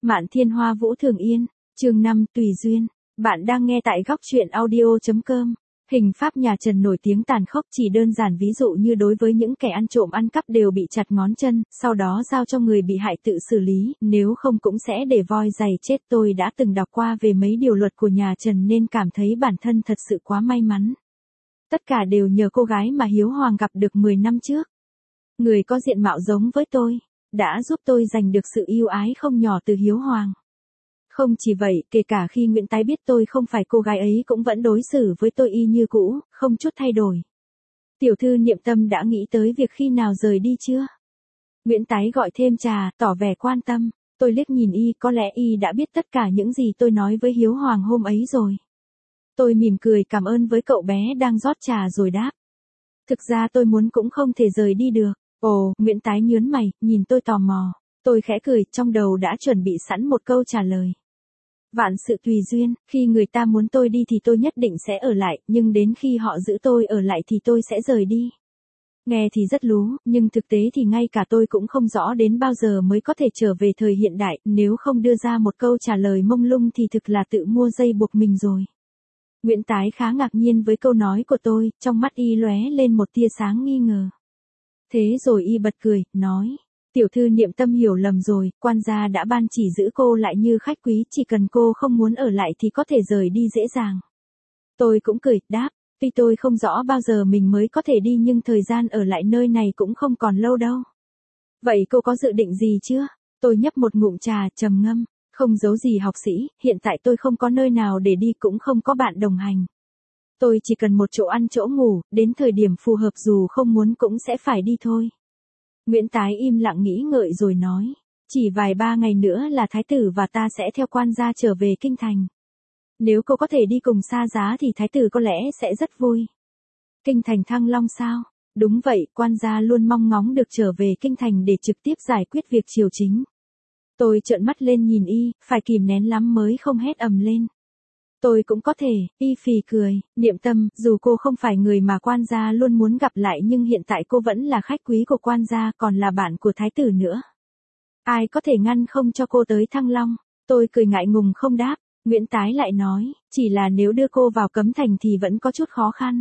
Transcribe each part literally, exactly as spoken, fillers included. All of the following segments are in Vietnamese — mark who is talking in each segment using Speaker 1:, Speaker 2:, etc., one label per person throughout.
Speaker 1: Mạn Thiên Hoa Vũ Thường Yên, chương năm, Tùy Duyên. Bạn đang nghe tại góc truyện audio.com. Hình pháp nhà Trần nổi tiếng tàn khốc, chỉ đơn giản ví dụ như đối với những kẻ ăn trộm ăn cắp đều bị chặt ngón chân, sau đó giao cho người bị hại tự xử lý, nếu không cũng sẽ để voi giày chết. Tôi đã từng đọc qua về mấy điều luật của nhà Trần nên cảm thấy bản thân thật sự quá may mắn. Tất cả đều nhờ cô gái mà Hiếu Hoàng gặp được mười năm trước. Người có diện mạo giống với tôi, đã giúp tôi giành được sự yêu ái không nhỏ từ Hiếu Hoàng. Không chỉ vậy, kể cả khi Nguyễn Tái biết tôi không phải cô gái ấy cũng vẫn đối xử với tôi y như cũ, không chút thay đổi. Tiểu thư Niệm Tâm đã nghĩ tới việc khi nào rời đi chưa? Nguyễn Tái gọi thêm trà, tỏ vẻ quan tâm. Tôi liếc nhìn y, có lẽ y đã biết tất cả những gì tôi nói với Hiếu Hoàng hôm ấy rồi. Tôi mỉm cười cảm ơn với cậu bé đang rót trà rồi đáp. Thực ra tôi muốn cũng không thể rời đi được. Ồ, Nguyễn Tái nhớn mày, nhìn tôi tò mò. Tôi khẽ cười, trong đầu đã chuẩn bị sẵn một câu trả lời. Vạn sự tùy duyên, khi người ta muốn tôi đi thì tôi nhất định sẽ ở lại, nhưng đến khi họ giữ tôi ở lại thì tôi sẽ rời đi. Nghe thì rất lú, nhưng thực tế thì ngay cả tôi cũng không rõ đến bao giờ mới có thể trở về thời hiện đại, nếu không đưa ra một câu trả lời mông lung thì thực là tự mua dây buộc mình rồi. Nguyễn Tái khá ngạc nhiên với câu nói của tôi, trong mắt y lóe lên một tia sáng nghi ngờ. Thế rồi y bật cười, nói. Tiểu thư Niệm Tâm hiểu lầm rồi, quan gia đã ban chỉ giữ cô lại như khách quý, chỉ cần cô không muốn ở lại thì có thể rời đi dễ dàng. Tôi cũng cười, đáp, tuy tôi không rõ bao giờ mình mới có thể đi nhưng thời gian ở lại nơi này cũng không còn lâu đâu. Vậy cô có dự định gì chưa? Tôi nhấp một ngụm trà, trầm ngâm, không giấu gì học sĩ, hiện tại tôi không có nơi nào để đi cũng không có bạn đồng hành. Tôi chỉ cần một chỗ ăn chỗ ngủ, đến thời điểm phù hợp dù không muốn cũng sẽ phải đi thôi. Nguyễn Tái im lặng nghĩ ngợi rồi nói, chỉ vài ba ngày nữa là thái tử và ta sẽ theo quan gia trở về kinh thành. Nếu cô có thể đi cùng xa giá thì thái tử có lẽ sẽ rất vui. Kinh thành Thăng Long sao? Đúng vậy, quan gia luôn mong ngóng được trở về kinh thành để trực tiếp giải quyết việc triều chính. Tôi trợn mắt lên nhìn y, phải kìm nén lắm mới không hét ầm lên. Tôi cũng có thể, y phì cười, Niệm Tâm, dù cô không phải người mà quan gia luôn muốn gặp lại nhưng hiện tại cô vẫn là khách quý của quan gia còn là bạn của thái tử nữa. Ai có thể ngăn không cho cô tới Thăng Long? Tôi cười ngại ngùng không đáp, Nguyễn Tái lại nói, chỉ là nếu đưa cô vào cấm thành thì vẫn có chút khó khăn.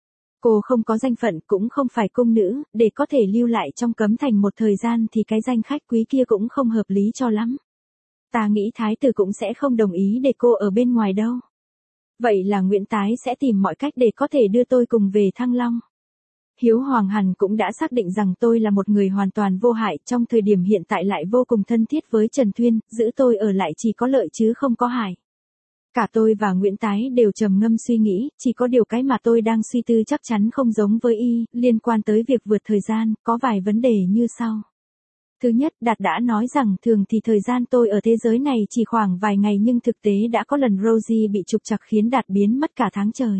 Speaker 1: Cô không có danh phận cũng không phải cung nữ, để có thể lưu lại trong cấm thành một thời gian thì cái danh khách quý kia cũng không hợp lý cho lắm. Ta nghĩ thái tử cũng sẽ không đồng ý để cô ở bên ngoài đâu. Vậy là Nguyễn Tái sẽ tìm mọi cách để có thể đưa tôi cùng về Thăng Long. Hiếu Hoàng hẳn cũng đã xác định rằng tôi là một người hoàn toàn vô hại, trong thời điểm hiện tại lại vô cùng thân thiết với Trần Thuyên, giữ tôi ở lại chỉ có lợi chứ không có hại. Cả tôi và Nguyễn Tái đều trầm ngâm suy nghĩ, chỉ có điều cái mà tôi đang suy tư chắc chắn không giống với y, liên quan tới việc vượt thời gian, có vài vấn đề như sau. Thứ nhất, Đạt đã nói rằng thường thì thời gian tôi ở thế giới này chỉ khoảng vài ngày nhưng thực tế đã có lần Rosie bị trục trặc khiến Đạt biến mất cả tháng trời.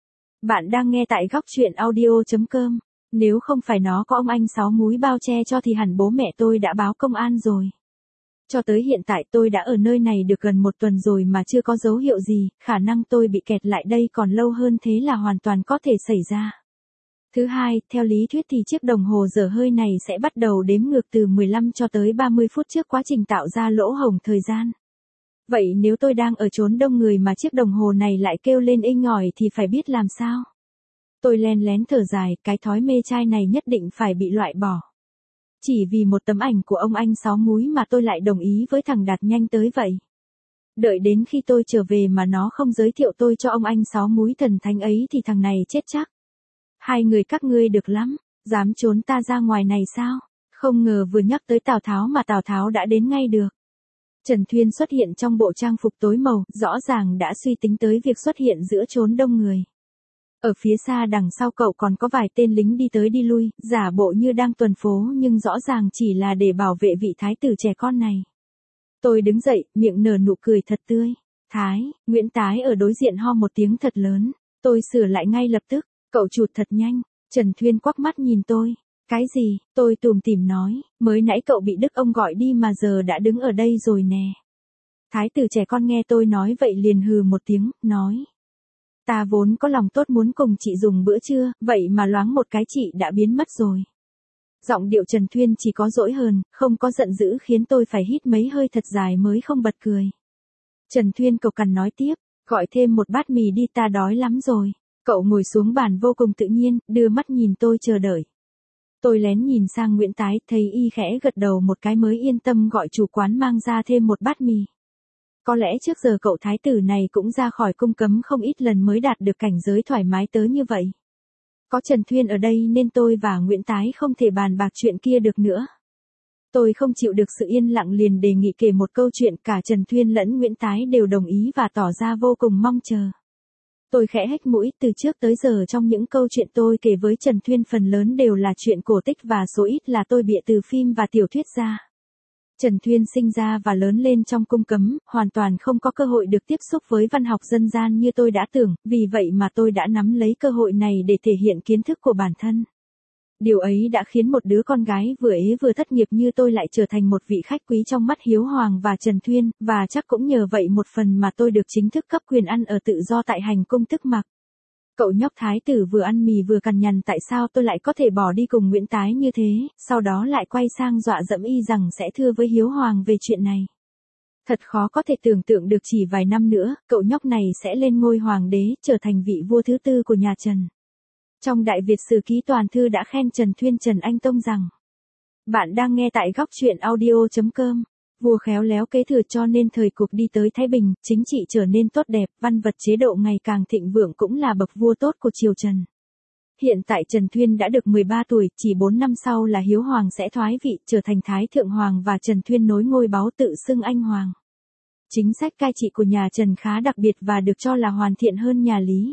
Speaker 1: Bạn đang nghe tại góc truyện audio.com. Nếu không phải nó có ông anh sáu múi bao che cho thì hẳn bố mẹ tôi đã báo công an rồi. Cho tới hiện tại tôi đã ở nơi này được gần một tuần rồi mà chưa có dấu hiệu gì, khả năng tôi bị kẹt lại đây còn lâu hơn thế là hoàn toàn có thể xảy ra. Thứ hai, theo lý thuyết thì chiếc đồng hồ dở hơi này sẽ bắt đầu đếm ngược từ mười lăm cho tới ba mươi phút trước quá trình tạo ra lỗ hổng thời gian. Vậy nếu tôi đang ở chốn đông người mà chiếc đồng hồ này lại kêu lên inh ỏi thì phải biết làm sao? Tôi len lén thở dài, cái thói mê trai này nhất định phải bị loại bỏ. Chỉ vì một tấm ảnh của ông anh sáu múi mà tôi lại đồng ý với thằng Đạt nhanh tới vậy. Đợi đến khi tôi trở về mà nó không giới thiệu tôi cho ông anh sáu múi thần thánh ấy thì thằng này chết chắc. Hai người các ngươi được lắm, dám trốn ta ra ngoài này sao? Không ngờ vừa nhắc tới Tào Tháo mà Tào Tháo đã đến ngay được. Trần Thuyên xuất hiện trong bộ trang phục tối màu, rõ ràng đã suy tính tới việc xuất hiện giữa chốn đông người. Ở phía xa đằng sau cậu còn có vài tên lính đi tới đi lui, giả bộ như đang tuần phố nhưng rõ ràng chỉ là để bảo vệ vị thái tử trẻ con này. Tôi đứng dậy, miệng nở nụ cười thật tươi. Thái, Nguyễn Tái ở đối diện ho một tiếng thật lớn. Tôi sửa lại ngay lập tức. Cậu chụt thật nhanh. Trần Thuyên quắc mắt nhìn tôi. Cái gì? Tôi tủm tỉm nói, mới nãy cậu bị Đức ông gọi đi mà giờ đã đứng ở đây rồi nè. Thái tử trẻ con nghe tôi nói vậy liền hừ một tiếng, nói. Ta vốn có lòng tốt muốn cùng chị dùng bữa trưa, vậy mà loáng một cái chị đã biến mất rồi. Giọng điệu Trần Thuyên chỉ có dỗi hờn, không có giận dữ khiến tôi phải hít mấy hơi thật dài mới không bật cười. Trần Thuyên cộc cằn nói tiếp, gọi thêm một bát mì đi, ta đói lắm rồi. Cậu ngồi xuống bàn vô cùng tự nhiên, đưa mắt nhìn tôi chờ đợi. Tôi lén nhìn sang Nguyễn Tái, thấy y khẽ gật đầu một cái mới yên tâm gọi chủ quán mang ra thêm một bát mì. Có lẽ trước giờ cậu thái tử này cũng ra khỏi cung cấm không ít lần mới đạt được cảnh giới thoải mái tới như vậy. Có Trần Thuyên ở đây nên tôi và Nguyễn Tái không thể bàn bạc chuyện kia được nữa. Tôi không chịu được sự yên lặng liền đề nghị kể một câu chuyện, cả Trần Thuyên lẫn Nguyễn Tái đều đồng ý và tỏ ra vô cùng mong chờ. Tôi khẽ hếch mũi, từ trước tới giờ trong những câu chuyện tôi kể với Trần Thuyên phần lớn đều là chuyện cổ tích và số ít là tôi bịa từ phim và tiểu thuyết ra. Trần Thuyên sinh ra và lớn lên trong cung cấm, hoàn toàn không có cơ hội được tiếp xúc với văn học dân gian như tôi đã tưởng, vì vậy mà tôi đã nắm lấy cơ hội này để thể hiện kiến thức của bản thân. Điều ấy đã khiến một đứa con gái vừa ế vừa thất nghiệp như tôi lại trở thành một vị khách quý trong mắt Hiếu Hoàng và Trần Thuyên, và chắc cũng nhờ vậy một phần mà tôi được chính thức cấp quyền ăn ở tự do tại hành cung Tức Mặc. Cậu nhóc thái tử vừa ăn mì vừa cằn nhằn tại sao tôi lại có thể bỏ đi cùng Nguyễn Tái như thế, sau đó lại quay sang dọa dẫm y rằng sẽ thưa với Hiếu Hoàng về chuyện này. Thật khó có thể tưởng tượng được chỉ vài năm nữa, cậu nhóc này sẽ lên ngôi hoàng đế, trở thành vị vua thứ tư của nhà Trần. Trong Đại Việt Sử Ký Toàn Thư đã khen Trần Thuyên Trần Anh Tông rằng: Bạn đang nghe tại góc truyện audio chấm com. Vua khéo léo kế thừa cho nên thời cuộc đi tới thái bình, chính trị trở nên tốt đẹp, văn vật chế độ ngày càng thịnh vượng cũng là bậc vua tốt của triều Trần. Hiện tại Trần Thuyên đã được mười ba tuổi, chỉ bốn năm sau là Hiếu Hoàng sẽ thoái vị, trở thành Thái Thượng Hoàng và Trần Thuyên nối ngôi báu tự xưng Anh Hoàng. Chính sách cai trị của nhà Trần khá đặc biệt và được cho là hoàn thiện hơn nhà Lý.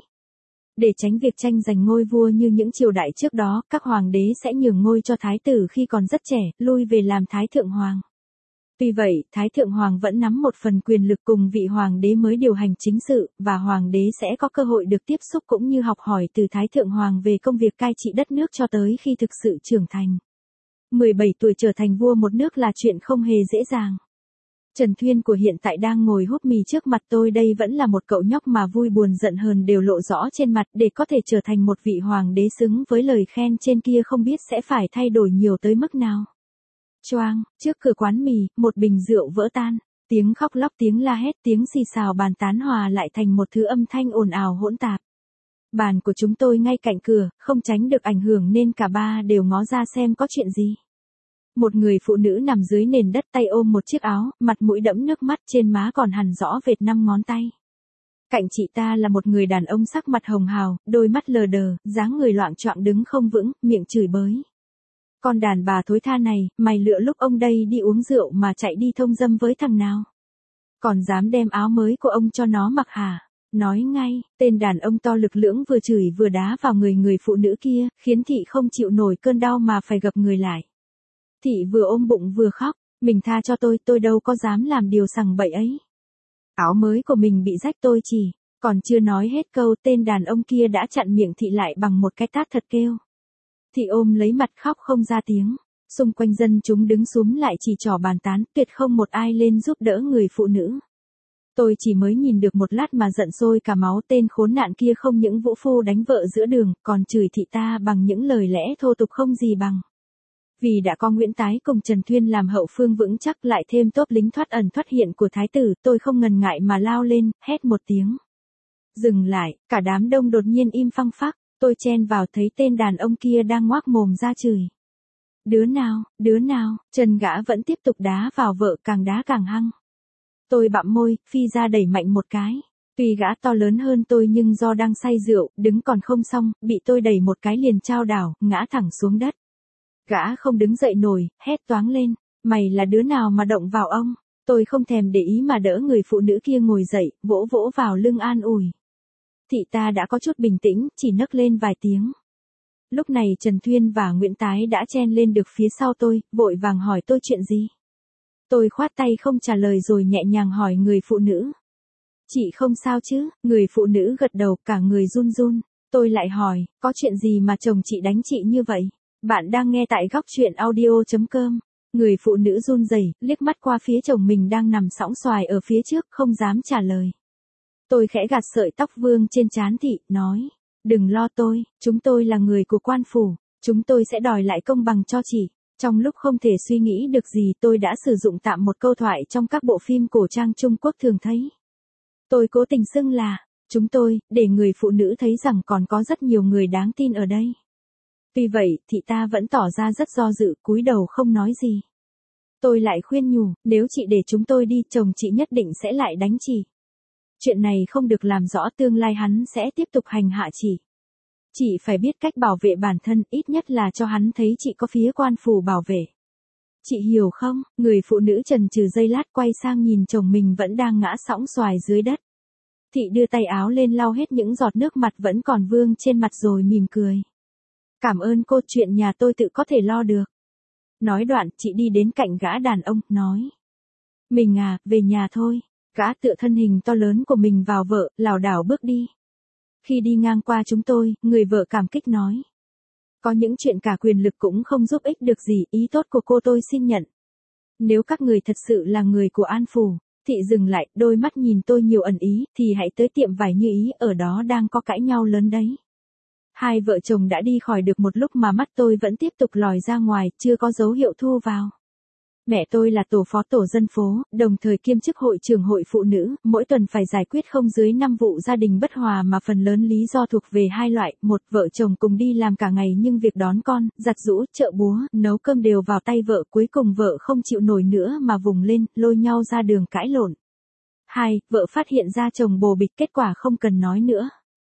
Speaker 1: Để tránh việc tranh giành ngôi vua như những triều đại trước đó, các hoàng đế sẽ nhường ngôi cho thái tử khi còn rất trẻ, lui về làm Thái Thượng Hoàng. Tuy vậy, Thái Thượng Hoàng vẫn nắm một phần quyền lực cùng vị hoàng đế mới điều hành chính sự, và hoàng đế sẽ có cơ hội được tiếp xúc cũng như học hỏi từ Thái Thượng Hoàng về công việc cai trị đất nước cho tới khi thực sự trưởng thành. mười bảy tuổi trở thành vua một nước là chuyện không hề dễ dàng. Trần Thuyên của hiện tại đang ngồi húp mì trước mặt tôi đây vẫn là một cậu nhóc mà vui buồn giận hờn đều lộ rõ trên mặt, để có thể trở thành một vị hoàng đế xứng với lời khen trên kia không biết sẽ phải thay đổi nhiều tới mức nào. Choang, trước cửa quán mì, một bình rượu vỡ tan, tiếng khóc lóc, tiếng la hét, tiếng xì xào bàn tán hòa lại thành một thứ âm thanh ồn ào hỗn tạp. Bàn của chúng tôi ngay cạnh cửa, không tránh được ảnh hưởng nên cả ba đều ngó ra xem có chuyện gì. Một người phụ nữ nằm dưới nền đất, tay ôm một chiếc áo, mặt mũi đẫm nước mắt, trên má còn hằn rõ vệt năm ngón tay. Cạnh chị ta là một người đàn ông sắc mặt hồng hào, đôi mắt lờ đờ, dáng người loạng choạng đứng không vững, miệng chửi bới. Con đàn bà thối tha này, mày lựa lúc ông đây đi uống rượu mà chạy đi thông dâm với thằng nào? Còn dám đem áo mới của ông cho nó mặc hả? Nói ngay, tên đàn ông to lực lưỡng vừa chửi vừa đá vào người người phụ nữ kia, khiến thị không chịu nổi cơn đau mà phải gập người lại. Thị vừa ôm bụng vừa khóc, mình tha cho tôi, tôi đâu có dám làm điều sằng bậy ấy. Áo mới của mình bị rách tôi chỉ, còn chưa nói hết câu tên đàn ông kia đã chặn miệng thị lại bằng một cái tát thật kêu. Thị ôm lấy mặt khóc không ra tiếng, xung quanh dân chúng đứng xúm lại chỉ trỏ bàn tán, tuyệt không một ai lên giúp đỡ người phụ nữ. Tôi chỉ mới nhìn được một lát mà giận sôi cả máu, tên khốn nạn kia không những vũ phu đánh vợ giữa đường, còn chửi thị ta bằng những lời lẽ thô tục không gì bằng. Vì đã có Nguyễn Tái cùng Trần Thuyên làm hậu phương vững chắc, lại thêm tốp lính thoát ẩn thoát hiện của thái tử, tôi không ngần ngại mà lao lên, hét một tiếng. Dừng lại, cả đám đông đột nhiên im phăng phắc, tôi chen vào thấy tên đàn ông kia đang ngoác mồm ra chửi. Đứa nào, đứa nào, chân gã vẫn tiếp tục đá vào vợ, càng đá càng hăng. Tôi bặm môi, phi ra đẩy mạnh một cái. Tuy gã to lớn hơn tôi nhưng do đang say rượu, đứng còn không xong, bị tôi đẩy một cái liền chao đảo, ngã thẳng xuống đất. Gã không đứng dậy nổi, hét toáng lên, mày là đứa nào mà động vào ông? Tôi không thèm để ý mà đỡ người phụ nữ kia ngồi dậy, vỗ vỗ vào lưng an ủi. Thị ta đã có chút bình tĩnh, chỉ nấc lên vài tiếng. Lúc này Trần Thuyên và Nguyễn Tái đã chen lên được phía sau tôi, vội vàng hỏi tôi chuyện gì. Tôi khoát tay không trả lời rồi nhẹ nhàng hỏi người phụ nữ. Chị không sao chứ? Người phụ nữ gật đầu, cả người run run. Tôi lại hỏi, có chuyện gì mà chồng chị đánh chị như vậy? Bạn đang nghe tại góc truyện audio chấm com. Người phụ nữ run rẩy, liếc mắt qua phía chồng mình đang nằm sõng xoài ở phía trước, không dám trả lời. Tôi khẽ gạt sợi tóc vương trên trán thị, nói, đừng lo tôi, chúng tôi là người của quan phủ. Chúng tôi sẽ đòi lại công bằng cho chị. Trong lúc không thể suy nghĩ được gì tôi đã sử dụng tạm một câu thoại trong các bộ phim cổ trang Trung Quốc thường thấy. Tôi cố tình xưng là, chúng tôi, để người phụ nữ thấy rằng còn có rất nhiều người đáng tin ở đây. Tuy vậy, thị ta vẫn tỏ ra rất do dự, cúi đầu không nói gì. Tôi lại khuyên nhủ, nếu chị để chúng tôi đi, chồng chị nhất định sẽ lại đánh chị. Chuyện này không được làm rõ, tương lai hắn sẽ tiếp tục hành hạ chị. Chị phải biết cách bảo vệ bản thân, ít nhất là cho hắn thấy chị có phía quan phủ bảo vệ. Chị hiểu không? Người phụ nữ chần chừ giây lát quay sang nhìn chồng mình vẫn đang ngã sõng xoài dưới đất. Thị đưa tay áo lên lau hết những giọt nước mặt vẫn còn vương trên mặt rồi mỉm cười. Cảm ơn cô, chuyện nhà tôi tự có thể lo được. Nói đoạn, chị đi đến cạnh gã đàn ông, nói. Mình à, về nhà thôi. Gã tựa thân hình to lớn của mình vào vợ, lảo đảo bước đi. Khi đi ngang qua chúng tôi, người vợ cảm kích nói. Có những chuyện cả quyền lực cũng không giúp ích được gì, ý tốt của cô tôi xin nhận. Nếu các người thật sự là người của An Phủ, thị dừng lại, đôi mắt nhìn tôi nhiều ẩn ý, thì hãy tới tiệm vải Như Ý, ở đó đang có cãi nhau lớn đấy. Hai vợ chồng đã đi khỏi được một lúc mà mắt tôi vẫn tiếp tục lòi ra ngoài, chưa có dấu hiệu thu vào. Mẹ tôi là tổ phó tổ dân phố, đồng thời kiêm chức hội trưởng hội phụ nữ, mỗi tuần phải giải quyết không dưới năm vụ gia đình bất hòa mà phần lớn lý do thuộc về hai loại, một, vợ chồng cùng đi làm cả ngày nhưng việc đón con, giặt giũ, chợ búa, nấu cơm đều vào tay vợ, cuối cùng vợ không chịu nổi nữa mà vùng lên, lôi nhau ra đường cãi lộn. Hai, vợ phát hiện ra chồng bồ bịch, kết quả không cần nói nữa.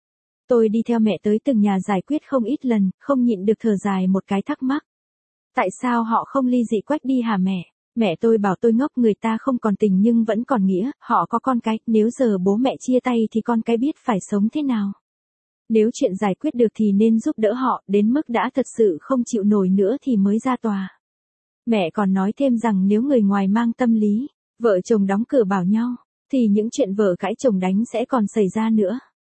Speaker 1: Tôi đi theo mẹ tới từng nhà giải quyết không ít lần, không nhịn được thở dài một cái thắc mắc. Tại sao họ không ly dị quách đi hả mẹ? Mẹ tôi bảo tôi ngốc, người ta không còn tình nhưng vẫn còn nghĩa, họ có con cái, nếu giờ bố mẹ chia tay thì con cái biết phải sống thế nào. Nếu chuyện giải quyết được thì nên giúp đỡ họ, đến mức đã thật sự không chịu nổi nữa thì mới ra tòa. Mẹ còn nói thêm rằng nếu người ngoài mang tâm lý, vợ chồng đóng cửa bảo nhau, thì những chuyện vợ cãi chồng đánh sẽ còn xảy ra nữa.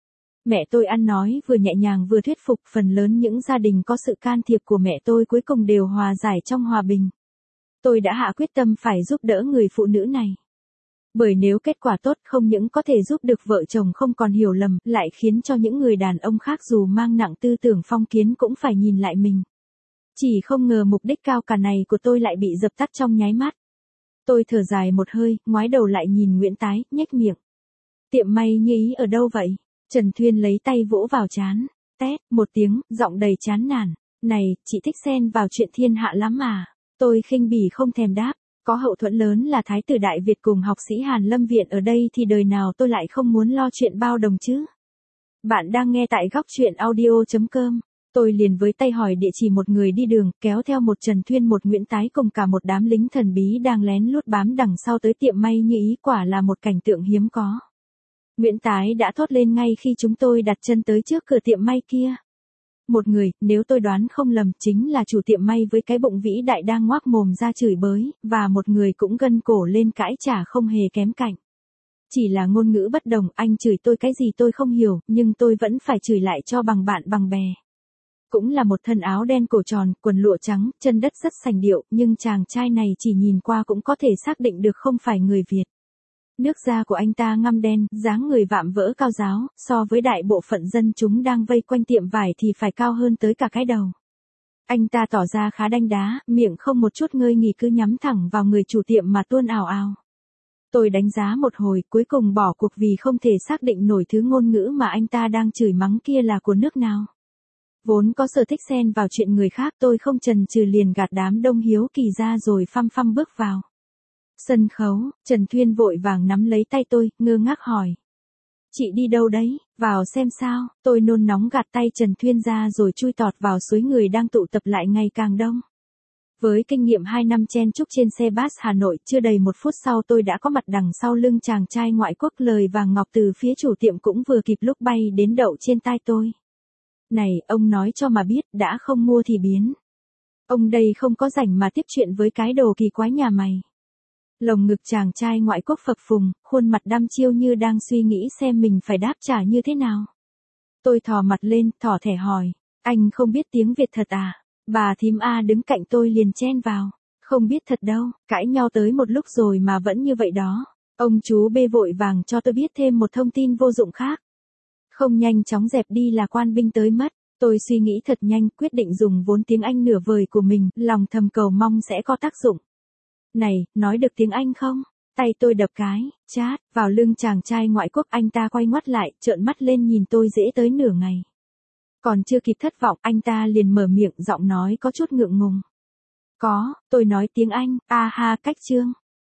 Speaker 1: Mẹ tôi ăn nói vừa nhẹ nhàng vừa thuyết phục, phần lớn những gia đình có sự can thiệp của mẹ tôi cuối cùng đều hòa giải trong hòa bình. Tôi đã hạ quyết tâm phải giúp đỡ người phụ nữ này. Bởi nếu kết quả tốt không những có thể giúp được vợ chồng không còn hiểu lầm, lại khiến cho những người đàn ông khác dù mang nặng tư tưởng phong kiến cũng phải nhìn lại mình. Chỉ không ngờ mục đích cao cả này của tôi lại bị dập tắt trong nháy mắt. Tôi thở dài một hơi, ngoái đầu lại nhìn Nguyễn Tái, nhếch miệng. Tiệm may Như Ý ở đâu vậy? Trần Thuyên lấy tay vỗ vào trán, tét, một tiếng, giọng đầy chán nản. Này, chị thích xen vào chuyện thiên hạ lắm mà. Tôi khinh bỉ không thèm đáp, có hậu thuẫn lớn là Thái tử Đại Việt cùng học sĩ Hàn Lâm Viện ở đây thì đời nào tôi lại không muốn lo chuyện bao đồng chứ. Bạn đang nghe tại góc chuyện audio chấm com. Tôi liền với tay hỏi địa chỉ một người đi đường, kéo theo một Trần Thuyên một Nguyễn Tái cùng cả một đám lính thần bí đang lén lút bám đằng sau tới tiệm may Như Ý, quả là một cảnh tượng hiếm có. Nguyễn Tái đã thốt lên ngay khi chúng tôi đặt chân tới trước cửa tiệm may kia. Một người, nếu tôi đoán không lầm, chính là chủ tiệm may với cái bụng vĩ đại đang ngoác mồm ra chửi bới, và một người cũng gân cổ lên cãi trả không hề kém cạnh. Chỉ là ngôn ngữ bất đồng, anh chửi tôi cái gì tôi không hiểu, nhưng tôi vẫn phải chửi lại cho bằng bạn bằng bè. Cũng là một thân áo đen cổ tròn, quần lụa trắng, chân đất rất sành điệu, nhưng chàng trai này chỉ nhìn qua cũng có thể xác định được không phải người Việt. Nước da của anh ta ngăm đen, dáng người vạm vỡ cao ráo, so với đại bộ phận dân chúng đang vây quanh tiệm vải thì phải cao hơn tới cả cái đầu. Anh ta tỏ ra khá đanh đá, miệng không một chút ngơi nghỉ cứ nhắm thẳng vào người chủ tiệm mà tuôn ào ào. Tôi đánh giá một hồi, cuối cùng bỏ cuộc vì không thể xác định nổi thứ ngôn ngữ mà anh ta đang chửi mắng kia là của nước nào. Vốn có sở thích xen vào chuyện người khác, tôi không chần chừ liền gạt đám đông hiếu kỳ ra rồi phăm phăm bước vào. Sân khấu, Trần Thuyên vội vàng nắm lấy tay tôi, ngơ ngác hỏi. Chị đi đâu đấy, vào xem sao, tôi nôn nóng gạt tay Trần Thuyên ra rồi chui tọt vào suối người đang tụ tập lại ngày càng đông. Với kinh nghiệm hai năm chen chúc trên xe bus Hà Nội, chưa đầy một phút sau tôi đã có mặt đằng sau lưng chàng trai ngoại quốc, lời vàng ngọc từ phía chủ tiệm cũng vừa kịp lúc bay đến đậu trên tai tôi. Này, ông nói cho mà biết, đã không mua thì biến. Ông đây không có rảnh mà tiếp chuyện với cái đồ kỳ quái nhà mày. Lồng ngực chàng trai ngoại quốc phập phùng, khuôn mặt đăm chiêu như đang suy nghĩ xem mình phải đáp trả như thế nào. Tôi thò mặt lên, thỏ thẻ hỏi, anh không biết tiếng Việt thật à? Bà thím A đứng cạnh tôi liền chen vào, không biết thật đâu, cãi nhau tới một lúc rồi mà vẫn như vậy đó. Ông chú B vội vàng cho tôi biết thêm một thông tin vô dụng khác. Không nhanh chóng dẹp đi là quan binh tới mất. Tôi suy nghĩ thật nhanh, quyết định dùng vốn tiếng Anh nửa vời của mình, lòng thầm cầu mong sẽ có tác dụng. Này, nói được tiếng Anh không? Tay tôi đập cái, chát, vào lưng chàng trai ngoại quốc, anh ta quay ngoắt lại, trợn mắt lên nhìn tôi dễ tới nửa ngày. Còn chưa kịp thất vọng, anh ta liền mở miệng, giọng nói có chút ngượng ngùng. Có, tôi nói tiếng Anh, a ha, cách chương.